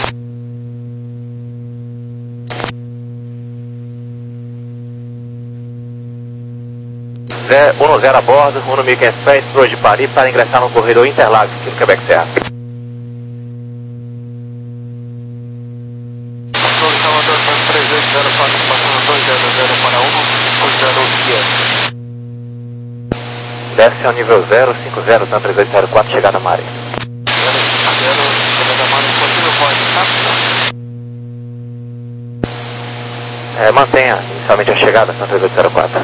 um zero a bordo, um Mickey Express, Pro de Paris, para ingressar no corredor Interlagos, aqui no Quebec Serra. Controle Salvador, três oito zero quatro, passando dois zero zero para um, dois zero zero. Desce ao nível zero cinco zero, então três oito zero quatro, chegada Mari. zero cinco zero, chegada Mari, possível pode, tá? É, mantenha inicialmente a chegada, então três oito zero quatro.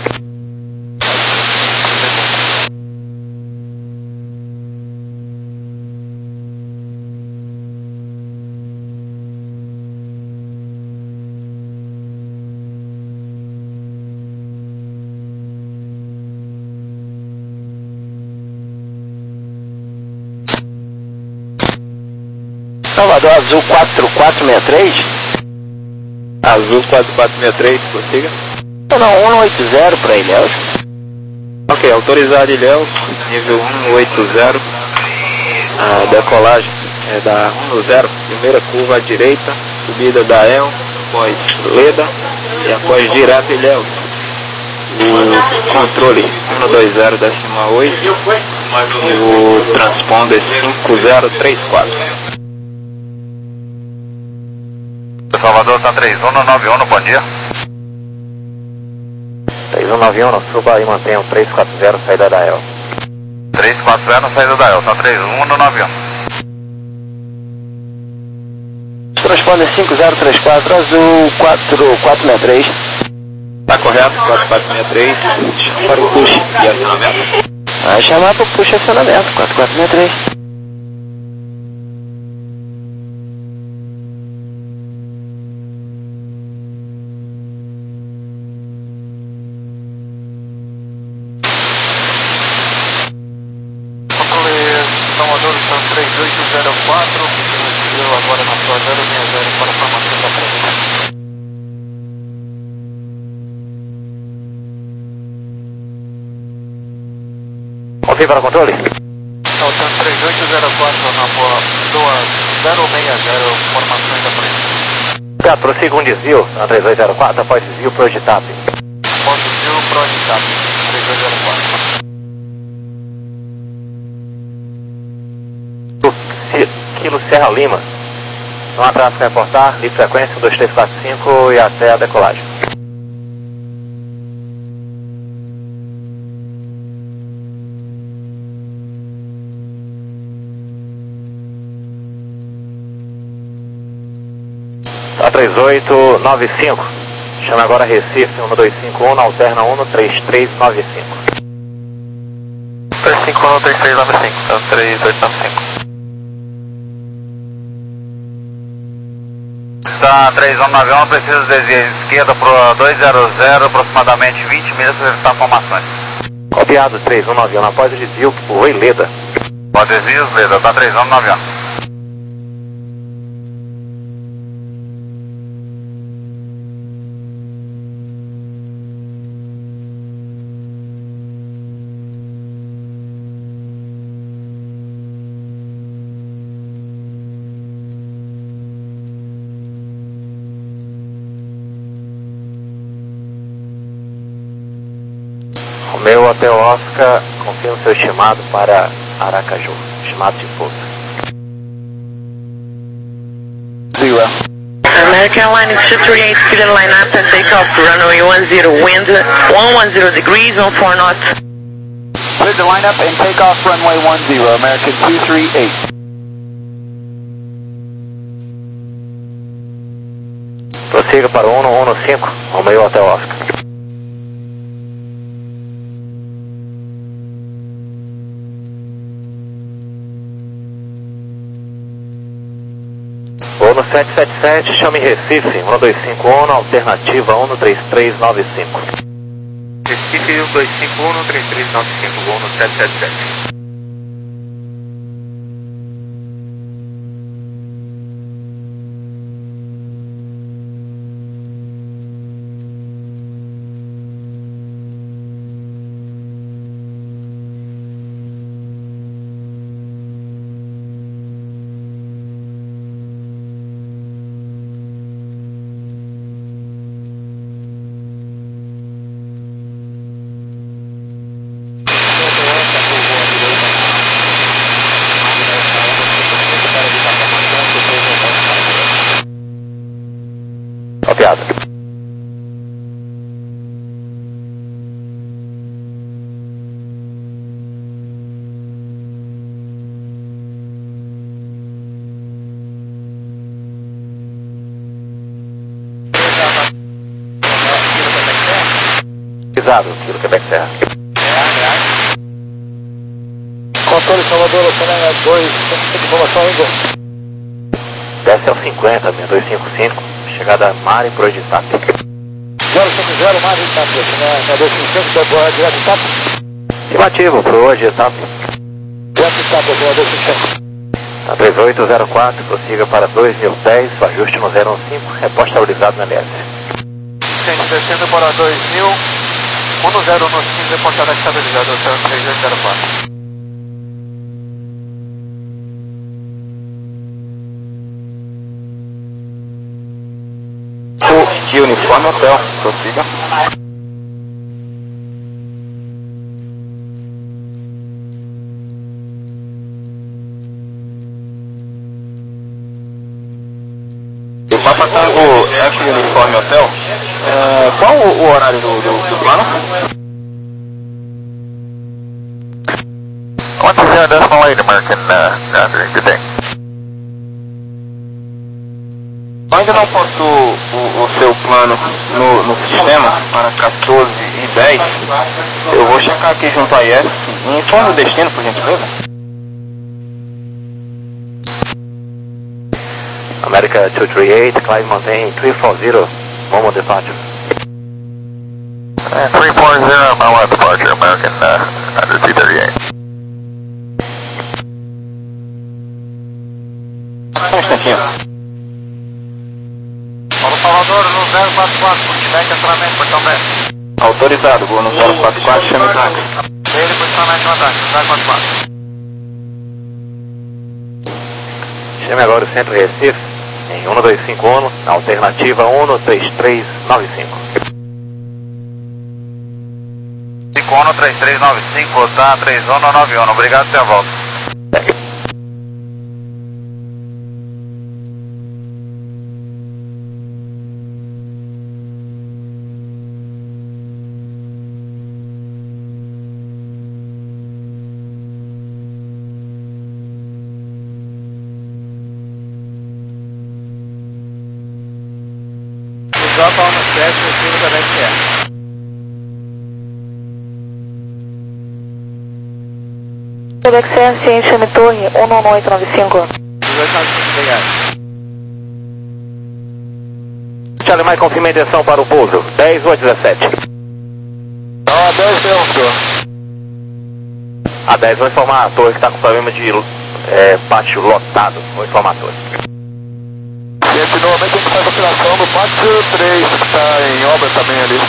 Salvador Azul quatro quatro seis três. Azul quatro quatro seis três, prossiga. Não, não, um oito zero para Ilhéus. Ok, autorizado Ilhéus, nível um oito zero. A decolagem é da um zero, primeira curva à direita, subida da El, após Leda e após direto Ilhéus. O controle um dois zero decimal oito e o transponder cinco zero três quatro. Salvador, tá três um nove um, bom dia. três um nove um, suba e mantenha o três quatro zero, saída da El. três quatro zero, saída da El, tá três um nove um. Transponder cinco zero três quatro, Azul quatro quatro seis três. Tá correto, quatro quatro seis três, chama para o push e acionamento. Vai chamar para o push acionamento, quatro quatro seis três. Salvador, são três oito zero quatro, eu agora na sua zero seis zero para a formação da presença. Ok, para controle? Saltando três oito zero quatro na boa, sua zero seis zero, formações da presença. Tá, prossiga um desvio na três oito zero quatro, após desvio pro Editap. Após desvio, pro Editap, três oito zero quatro. Kilo Serra Lima. Não há tráfego a reportar, livre frequência um dois três quatro cinco e até a decolagem. Tá três oito nove cinco. Chama agora Recife um dois cinco um, alterna um três três nove cinco. três cinco um, três três nove cinco, então três oito nove cinco. Tá três um nove um, precisa desviar esquerda pro dois zero zero, aproximadamente vinte milhas para evitar formações. Copiado três um nove um, após o desvio, Oi Leda. Pode desvios, Leda, tá três um nove um. Meu Hotel Oscar, confirma seu estimado para Aracaju, estimado de pouso. Zero. American Airlines two three eight, clear line up and take off, runway one zero, wind one ten degrees, on four knots. Clear the line up and take off runway one zero, American two three eight. Prossiga para o um um cinco, ao meio Hotel Oscar. Ono sete sete sete, chame Recife, um dois cinco um, alternativa um três três nove cinco. Recife um dois cinco um, três três nove cinco, Ono sete sete sete. Copiado. Pisado, Kilo Quebec Serra. Controle Salvador, Oceania dois, tem informação ainda? Desce ao cinquenta, seis dois cinco cinco, chegada Mari por hoje de TAP. zero cinco zero, Mari de TAP, né? dois cinco cinco, agora direto de TAP? Afirmativo, por hoje de TAP. Direto de TAP, dois cinco cinco. Na três oito zero quatro, prossiga para dois mil dez, ajuste no zero um cinco, reposto estabilizado na L S. Gente, descendo para dois mil, um zero um cinco, reportado estabilizado, três oito zero quatro. Que uniforme hotel, prossiga. O Papa Tango F uniforme hotel, é, qual o, o horário do, do, do plano? one zero decimal eight, American, uh, good day. Ainda não postou o, o seu plano no, no sistema para quatorze e dez. Eu vou checar aqui junto à I S. Me informe o destino, por gentileza. America two three eight, climb maintain three four zero, Momo departure. Uh, three four zero, Momo departure, American uh, under two thirty-eight. Um instantinho. Paulo Salvador, no zero quatro quatro, Quebec, entramento, portão B. Autorizado, vou no zero quatro quatro, chame o táxi. Ele, posicionamento no ataque, zero quatro quatro. Chame agora o centro Recife, em um dois cinco um, na alternativa um três três nove cinco. cinco um três três nove cinco, tá três um nove um, obrigado pela volta. Drop on the stretch, receive the next air. Quebec Serra, ciência me torre, um um oito nove cinco. Charlie Mike, confirma a intenção para o pouso, dez oito dezessete. Ah, dez deu, senhor. A dez, vou informar a torre que está com problema de é, pátio lotado, vou informar a torre. Gente, normalmente a gente faz a operação no pátio três, que está em obra também ali.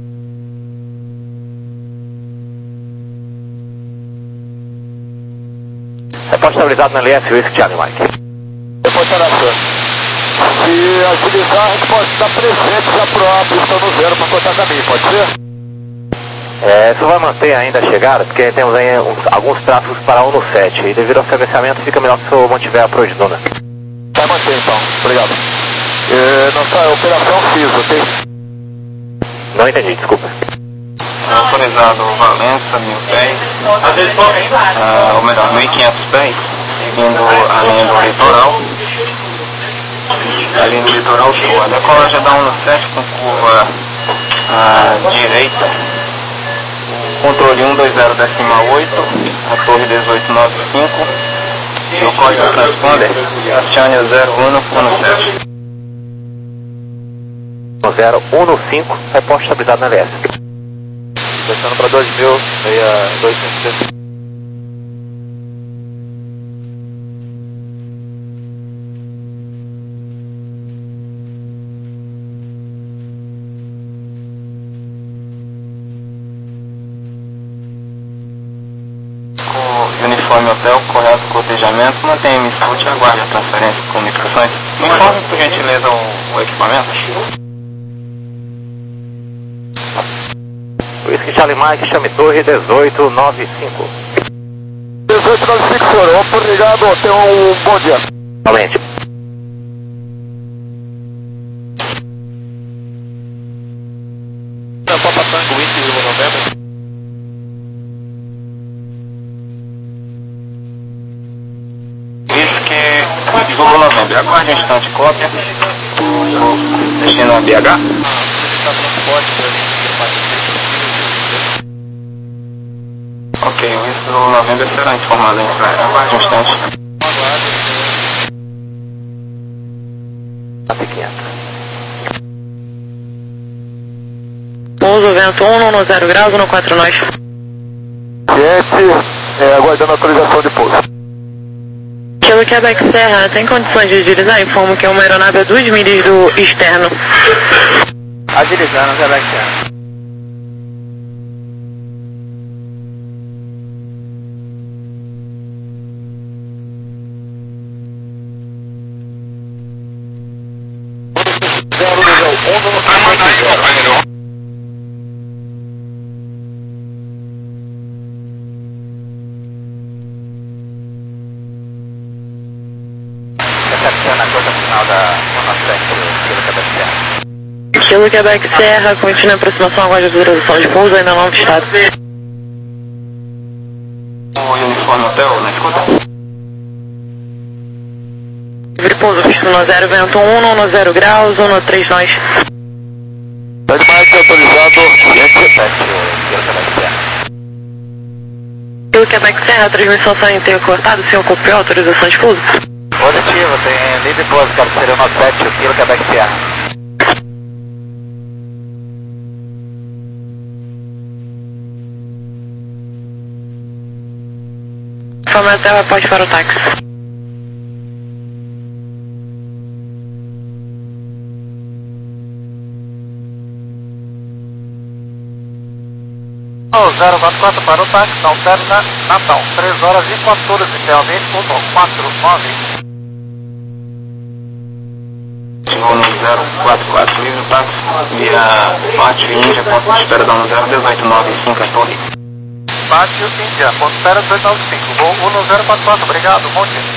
Reposto estabilizado na L S, Whisky Charlie Mike. Depois será, senhor. Se agilizar, a gente pode estar presente já pro a pista no zero para cortar caminho, pode ser? É, só vai manter ainda a chegada, porque temos aí uns, alguns tráfegos para um no sete, e devido ao sequenciamento fica melhor que o senhor mantiver a projedona. Vai manter então, obrigado. É, nossa operação F I S, ok? Não entendi, desculpa. Autorizado Valença, mil pés, ah, ou melhor, mil e quinhentos pés, seguindo a linha do litoral. A linha do litoral sul. A decolagem dá um no sete com curva à direita. Controle um dois zero decimal oito, a torre dezoito nove cinco. E o código transponder, Channel zero um um sete. zero um cinco, reporte estabilizado na L S. Descendo para dois mil, seis dois cinco seis. Uniforme hotel, correto cotejamento, mantém a emissão e aguarde a transferência de comunicações. Me informe, por gentileza, o, o equipamento. Whisky Charlie Mike, chame torre dezoito nove cinco. dezoito nove cinco, senhor. Obrigado, tenha um bom dia. Valente. Papa Tango, Whisky Zulu November. Whisky Zulu November, aguarde um instante, cópia. Destino a B H. Ok, o Whisky Zulu November será informado em Israel. Aguarde um instante. Pouso vento um no zero graus, no quatro nós. Ciente, é, aguardando a autorização de pouso. Kilo Quebec Serra, tem condições de agilizar? Informo que é uma aeronave a duas milhas do externo. Agilizando, Quebec Serra. Na coisa final da zona sete, Kilo Quebec Serra. Kilo Quebec Serra, continua a aproximação, aguarde a autorização de pouso, ainda não avistado. O uniforme hotel, na escuta? Livre pouso, visto no zero, vento um no zero graus, um no três nós. Red Mike autorizado, ciente. Kilo Quebec Serra. Kilo Quebec Serra, a transmissão só intercortada, senhor copiou a autorização de pouso? Positivo, tem livre pouso, quero ser o nosso sete, o Kilo Quebec Serra. Informe até o reporte para o táxi. zero quatro quatro para o táxi, não termina, Natal, três horas e quatorze, inicialmente, ponto quatro nove. Chegou no zero quatro quatro, livre táxi, via Pátio Índia, ponto de espera da um zero dezoito nove cinco, a torre. Pátio Índia, ponto de espera dezoito nove cinco, voo um no zero quatro quatro, obrigado, bom dia.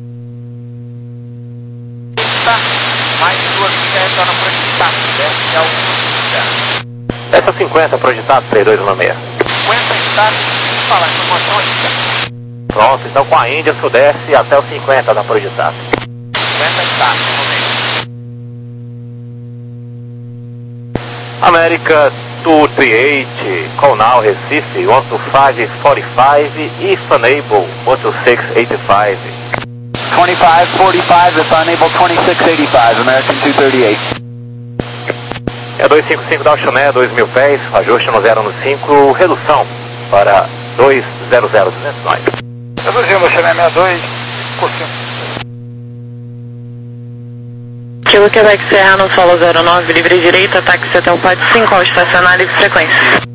Tá, mais duas milhas para o projetado, desce ao Índia. Essa cinquenta, projetado, três dois um seis. cinquenta está, fala, informação Índia. Pronto, então com a Índia, sudeste até o cinquenta da projetado. cinquenta está, América dois três oito, call now Recife, one two five four five, if unable, one two six eight five. twenty-five forty-five, if unable, twenty-six eighty-five, American two thirty-eight. É dois cinco cinco da Oxoné, dois mil pés, ajuste no zero cinco, redução para dois zero zero duzentos nós. Reduzindo, Oxoné sessenta e dois, curtindo. Kilo Quebec Serra no solo zero nove, livre direita, táxi até o Pátio cinco, ao estacionar livre frequência.